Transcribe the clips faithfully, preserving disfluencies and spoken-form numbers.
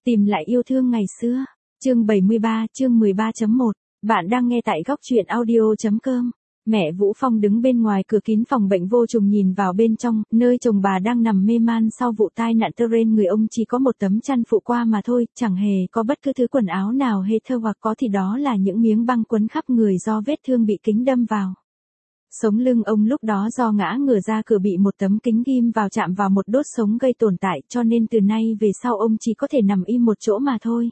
Tìm lại yêu thương ngày xưa. Chương bảy mươi ba, chương mười ba chấm một. Bạn đang nghe tại góc truyện audio chấm com. Mẹ Vũ Phong đứng bên ngoài cửa kín phòng bệnh vô trùng nhìn vào bên trong, nơi chồng bà đang nằm mê man sau vụ tai nạn train, người ông chỉ có một tấm chăn phụ qua mà thôi, chẳng hề có bất cứ thứ quần áo nào hê thơ, hoặc có thì đó là những miếng băng quấn khắp người do vết thương bị kính đâm vào. Sống lưng ông lúc đó do ngã ngửa ra cửa bị một tấm kính ghim vào chạm vào một đốt sống gây tổn tại, cho nên từ nay về sau ông chỉ có thể nằm im một chỗ mà thôi.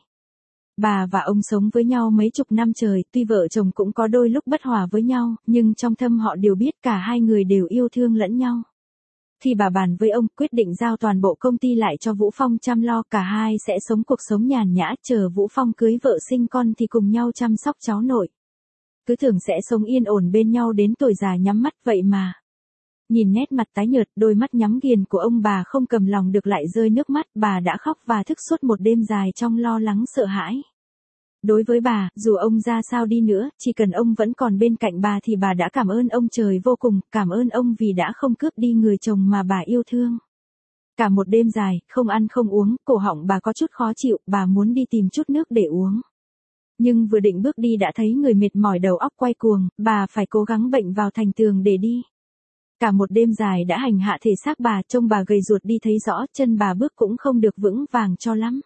Bà và ông sống với nhau mấy chục năm trời, tuy vợ chồng cũng có đôi lúc bất hòa với nhau, nhưng trong thâm họ đều biết cả hai người đều yêu thương lẫn nhau. Khi bà bàn với ông quyết định giao toàn bộ công ty lại cho Vũ Phong chăm lo, cả hai sẽ sống cuộc sống nhàn nhã, chờ Vũ Phong cưới vợ sinh con thì cùng nhau chăm sóc cháu nội. Cứ tưởng sẽ sống yên ổn bên nhau đến tuổi già nhắm mắt vậy mà. Nhìn nét mặt tái nhợt, đôi mắt nhắm nghiền của ông, bà không cầm lòng được lại rơi nước mắt, bà đã khóc và thức suốt một đêm dài trong lo lắng sợ hãi. Đối với bà, dù ông ra sao đi nữa, chỉ cần ông vẫn còn bên cạnh bà thì bà đã cảm ơn ông trời vô cùng, cảm ơn ông vì đã không cướp đi người chồng mà bà yêu thương. Cả một đêm dài, không ăn không uống, cổ họng bà có chút khó chịu, bà muốn đi tìm chút nước để uống. Nhưng vừa định bước đi đã thấy người mệt mỏi đầu óc quay cuồng, bà phải cố gắng bệnh vào thành tường để đi. Cả một đêm dài đã hành hạ thể xác bà, trông bà gầy ruột đi thấy rõ, chân bà bước cũng không được vững vàng cho lắm.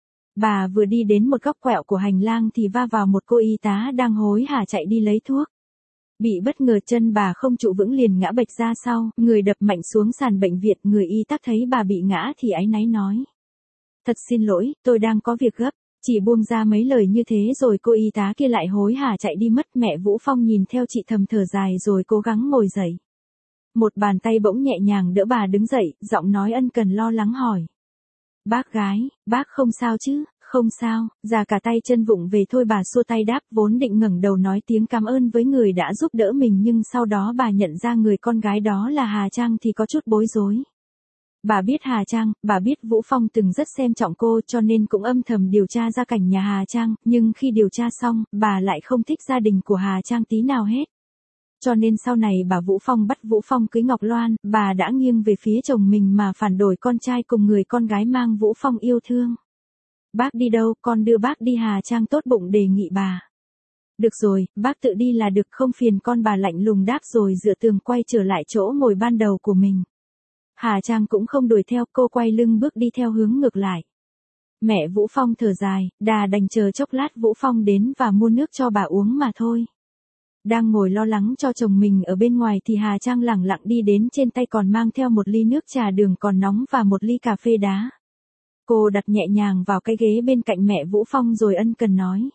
Bà vừa đi đến một góc quẹo của hành lang thì va vào một cô y tá đang hối hả chạy đi lấy thuốc. Bị bất ngờ chân bà không trụ vững liền ngã bệch ra sau, người đập mạnh xuống sàn bệnh viện, người y tá thấy bà bị ngã thì áy náy nói. Thật xin lỗi, tôi đang có việc gấp. Chỉ buông ra mấy lời như thế rồi cô y tá kia lại hối hả chạy đi mất. Mẹ Vũ Phong nhìn theo chị thầm thở dài rồi cố gắng ngồi dậy. Một bàn tay bỗng nhẹ nhàng đỡ bà đứng dậy, giọng nói ân cần lo lắng hỏi. Bác gái, bác không sao chứ? Không sao, già cả tay chân vụng về thôi, bà xua tay đáp, vốn định ngẩng đầu nói tiếng cảm ơn với người đã giúp đỡ mình, nhưng sau đó bà nhận ra người con gái đó là Hà Trang thì có chút bối rối. Bà biết Hà Trang, bà biết Vũ Phong từng rất xem trọng cô cho nên cũng âm thầm điều tra gia cảnh nhà Hà Trang, nhưng khi điều tra xong, bà lại không thích gia đình của Hà Trang tí nào hết. Cho nên sau này bà Vũ Phong bắt Vũ Phong cưới Ngọc Loan, bà đã nghiêng về phía chồng mình mà phản đổi con trai cùng người con gái mang Vũ Phong yêu thương. Bác đi đâu, con đưa bác đi, Hà Trang tốt bụng đề nghị bà. Được rồi, bác tự đi là được, không phiền con, bà lạnh lùng đáp rồi dựa tường quay trở lại chỗ ngồi ban đầu của mình. Hà Trang cũng không đuổi theo, cô quay lưng bước đi theo hướng ngược lại. Mẹ Vũ Phong thở dài, đà đành chờ chốc lát Vũ Phong đến và mua nước cho bà uống mà thôi. Đang ngồi lo lắng cho chồng mình ở bên ngoài thì Hà Trang lẳng lặng đi đến, trên tay còn mang theo một ly nước trà đường còn nóng và một ly cà phê đá. Cô đặt nhẹ nhàng vào cái ghế bên cạnh mẹ Vũ Phong rồi ân cần nói.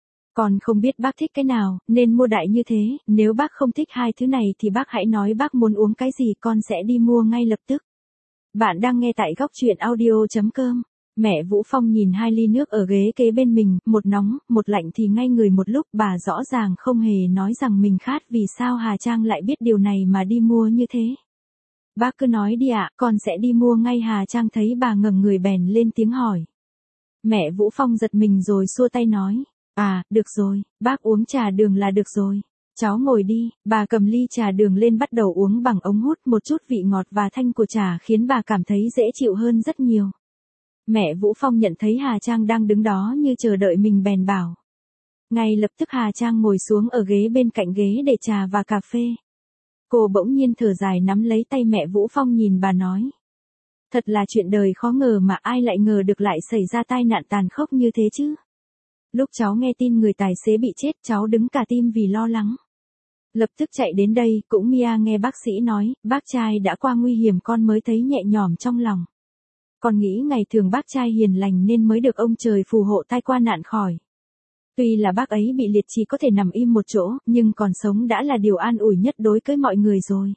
Còn không biết bác thích cái nào, nên mua đại như thế, nếu bác không thích hai thứ này thì bác hãy nói bác muốn uống cái gì, con sẽ đi mua ngay lập tức. Bạn đang nghe tại góc truyện audio chấm com. Mẹ Vũ Phong nhìn hai ly nước ở ghế kế bên mình, một nóng, một lạnh thì ngay người một lúc, bà rõ ràng không hề nói rằng mình khát, vì sao Hà Trang lại biết điều này mà đi mua như thế. Bác cứ nói đi ạ, con sẽ đi mua ngay. Hà Trang thấy bà ngẩng người bèn lên tiếng hỏi. Mẹ Vũ Phong giật mình rồi xua tay nói. À, được rồi, bác uống trà đường là được rồi. Cháu ngồi đi, bà cầm ly trà đường lên bắt đầu uống bằng ống hút, một chút vị ngọt và thanh của trà khiến bà cảm thấy dễ chịu hơn rất nhiều. Mẹ Vũ Phong nhận thấy Hà Trang đang đứng đó như chờ đợi mình bèn bảo. Ngay lập tức Hà Trang ngồi xuống ở ghế bên cạnh ghế để trà và cà phê. Cô bỗng nhiên thở dài nắm lấy tay mẹ Vũ Phong nhìn bà nói. Thật là chuyện đời khó ngờ mà ai lại ngờ được lại xảy ra tai nạn tàn khốc như thế chứ. Lúc cháu nghe tin người tài xế bị chết, cháu đứng cả tim vì lo lắng. Lập tức chạy đến đây, cũng Mia nghe bác sĩ nói, bác trai đã qua nguy hiểm con mới thấy nhẹ nhõm trong lòng. Con nghĩ ngày thường bác trai hiền lành nên mới được ông trời phù hộ tai qua nạn khỏi. Tuy là bác ấy bị liệt chỉ có thể nằm im một chỗ, nhưng còn sống đã là điều an ủi nhất đối với mọi người rồi.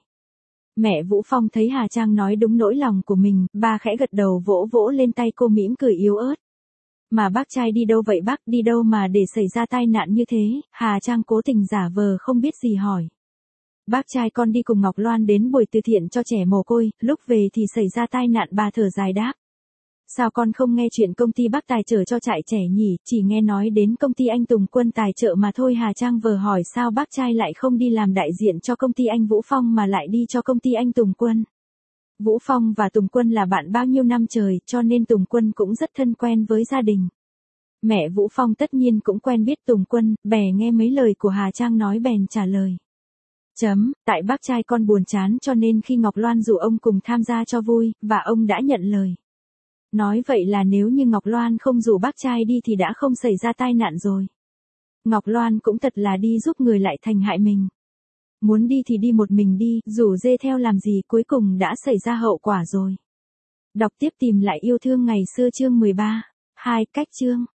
Mẹ Vũ Phong thấy Hà Trang nói đúng nỗi lòng của mình, bà khẽ gật đầu vỗ vỗ lên tay cô mỉm cười yếu ớt. Mà bác trai đi đâu vậy bác, đi đâu mà để xảy ra tai nạn như thế? Hà Trang cố tình giả vờ không biết gì hỏi. Bác trai con đi cùng Ngọc Loan đến buổi từ thiện cho trẻ mồ côi, lúc về thì xảy ra tai nạn, bà thở dài đáp. Sao con không nghe chuyện công ty bác tài trợ cho trại trẻ nhỉ, chỉ nghe nói đến công ty anh Tùng Quân tài trợ mà thôi. Hà Trang vờ hỏi sao bác trai lại không đi làm đại diện cho công ty anh Vũ Phong mà lại đi cho công ty anh Tùng Quân. Vũ Phong và Tùng Quân là bạn bao nhiêu năm trời, cho nên Tùng Quân cũng rất thân quen với gia đình. Mẹ Vũ Phong tất nhiên cũng quen biết Tùng Quân, bè nghe mấy lời của Hà Trang nói bèn trả lời. Chấm, tại bác trai con buồn chán cho nên khi Ngọc Loan rủ ông cùng tham gia cho vui, và ông đã nhận lời. Nói vậy là nếu như Ngọc Loan không rủ bác trai đi thì đã không xảy ra tai nạn rồi. Ngọc Loan cũng thật là đi giúp người lại thành hại mình. Muốn đi thì đi một mình đi, rủ dê theo làm gì, cuối cùng đã xảy ra hậu quả rồi. Đọc tiếp tìm lại yêu thương ngày xưa chương mười ba. Hai cách chương.